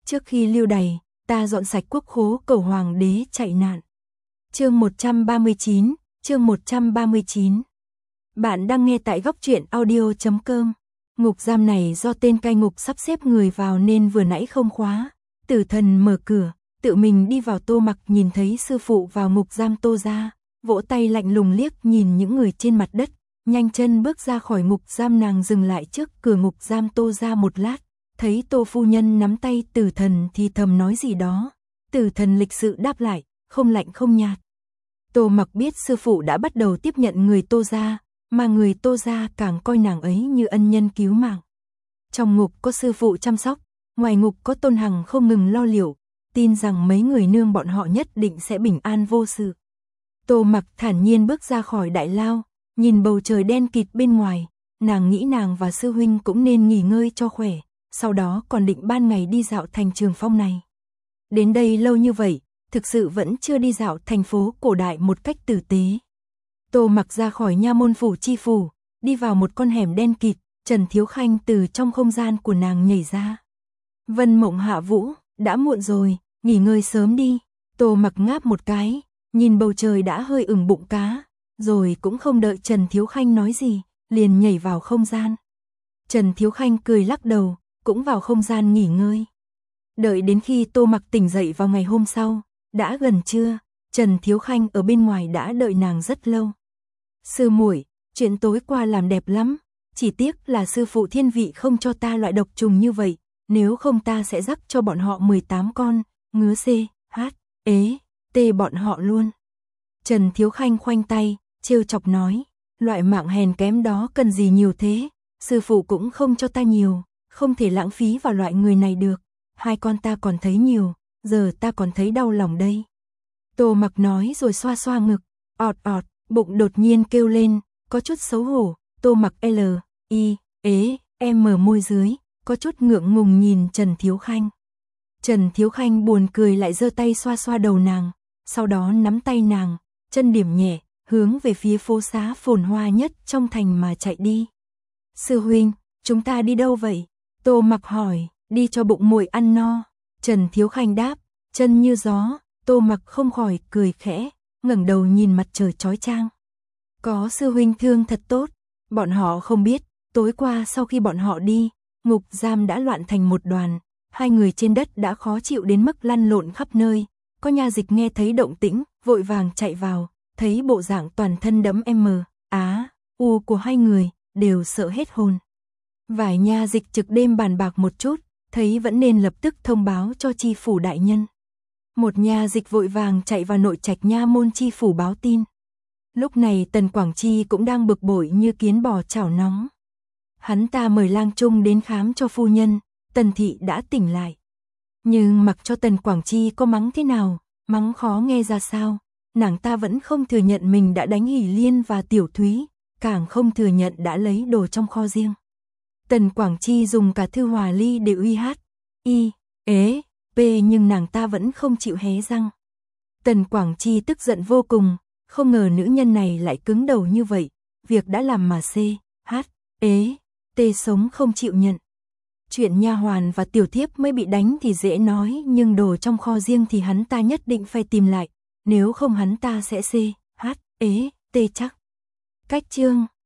Trước khi lưu đày, ta dọn sạch quốc khố cầu hoàng đế chạy nạn. Chương 139, chương 139. Bạn đang nghe tại góc truyện audio.com. Ngục giam này do tên cai ngục sắp xếp người vào nên vừa nãy không khóa. Tử Thần mở cửa, tự mình đi vào. Tô Mặc nhìn thấy sư phụ vào ngục giam Tô gia, vỗ tay lạnh lùng liếc nhìn những người trên mặt đất, nhanh chân bước ra khỏi ngục giam. Nàng dừng lại trước cửa ngục giam Tô gia một lát, thấy Tô phu nhân nắm tay Tử Thần thì thầm nói gì đó. Tử Thần lịch sự đáp lại, không lạnh không nhạt. Tô Mặc biết sư phụ đã bắt đầu tiếp nhận người Tô gia, mà người Tô gia càng coi nàng ấy như ân nhân cứu mạng. Trong ngục có sư phụ chăm sóc, ngoài ngục có Tôn Hằng không ngừng lo liệu, tin rằng mấy người nương bọn họ nhất định sẽ bình an vô sự. Tô Mặc thản nhiên bước ra khỏi đại lao, nhìn bầu trời đen kịt bên ngoài, nàng nghĩ nàng và sư huynh cũng nên nghỉ ngơi cho khỏe, sau đó còn định ban ngày đi dạo thành Trường Phong này. Đến đây lâu như vậy, thực sự vẫn chưa đi dạo thành phố cổ đại một cách tử tế. Tô Mặc ra khỏi nha môn phủ chi phủ, đi vào một con hẻm đen kịt, Trần Thiếu Khanh từ trong không gian của nàng nhảy ra. Vân Mộng Hạ Vũ, đã muộn rồi, nghỉ ngơi sớm đi. Tô Mặc ngáp một cái, nhìn bầu trời đã hơi ửng bụng cá, rồi cũng không đợi Trần Thiếu Khanh nói gì, liền nhảy vào không gian. Trần Thiếu Khanh cười lắc đầu, cũng vào không gian nghỉ ngơi. Đợi đến khi Tô Mặc tỉnh dậy vào ngày hôm sau, đã gần trưa, Trần Thiếu Khanh ở bên ngoài đã đợi nàng rất lâu. Sư muội, chuyện tối qua làm đẹp lắm, chỉ tiếc là sư phụ thiên vị không cho ta loại độc trùng như vậy, nếu không ta sẽ rắc cho bọn họ 18 con, ngứa C, H, ế, T bọn họ luôn. Trần Thiếu Khanh khoanh tay, trêu chọc nói, loại mạng hèn kém đó cần gì nhiều thế, sư phụ cũng không cho ta nhiều, không thể lãng phí vào loại người này được, 2 con ta còn thấy nhiều, giờ ta còn thấy đau lòng đây. Tô Mặc nói rồi xoa xoa ngực, ọt ọt, bụng đột nhiên kêu lên, có chút xấu hổ. Tô Mặc L, I, ế, M môi dưới, có chút ngượng ngùng nhìn Trần Thiếu Khanh. Trần Thiếu Khanh buồn cười lại giơ tay xoa xoa đầu nàng, sau đó nắm tay nàng, chân điểm nhẹ, hướng về phía phố xá phồn hoa nhất trong thành mà chạy đi. Sư huynh, chúng ta đi đâu vậy? Tô Mặc hỏi, đi cho bụng muội ăn no. Trần Thiếu Khanh đáp, chân như gió. Tô Mặc không khỏi cười khẽ, ngẩng đầu nhìn mặt trời chói chang. Có sư huynh thương thật tốt. Bọn họ không biết, tối qua sau khi bọn họ đi, ngục giam đã loạn thành một đoàn, 2 người trên đất đã khó chịu đến mức lăn lộn khắp nơi. Có nha dịch nghe thấy động tĩnh, vội vàng chạy vào, thấy bộ dạng toàn thân đẫm M, Á, U của 2 người, đều sợ hết hồn. Vài nha dịch trực đêm bàn bạc một chút, thấy vẫn nên lập tức thông báo cho chi phủ đại nhân. Một nha dịch vội vàng chạy vào nội trạch nha môn chi phủ báo tin. Lúc này Tần Quảng Chi cũng đang bực bội như kiến bò chảo nóng. Hắn ta mời lang trung đến khám cho phu nhân, Tần thị đã tỉnh lại. Nhưng mặc cho Tần Quảng Chi có mắng thế nào, mắng khó nghe ra sao, nàng ta vẫn không thừa nhận mình đã đánh Hỷ Liên và Tiểu Thúy, càng không thừa nhận đã lấy đồ trong kho riêng. Tần Quảng Chi dùng cả thư hòa ly để uy hát, y, ế, p nhưng nàng ta vẫn không chịu hé răng. Tần Quảng Chi tức giận vô cùng, không ngờ nữ nhân này lại cứng đầu như vậy, việc đã làm mà C, H, ế, T sống không chịu nhận. Chuyện nha hoàn và tiểu thiếp mới bị đánh thì dễ nói, nhưng đồ trong kho riêng thì hắn ta nhất định phải tìm lại, nếu không hắn ta sẽ C, H, ế, T chắc. Cách chương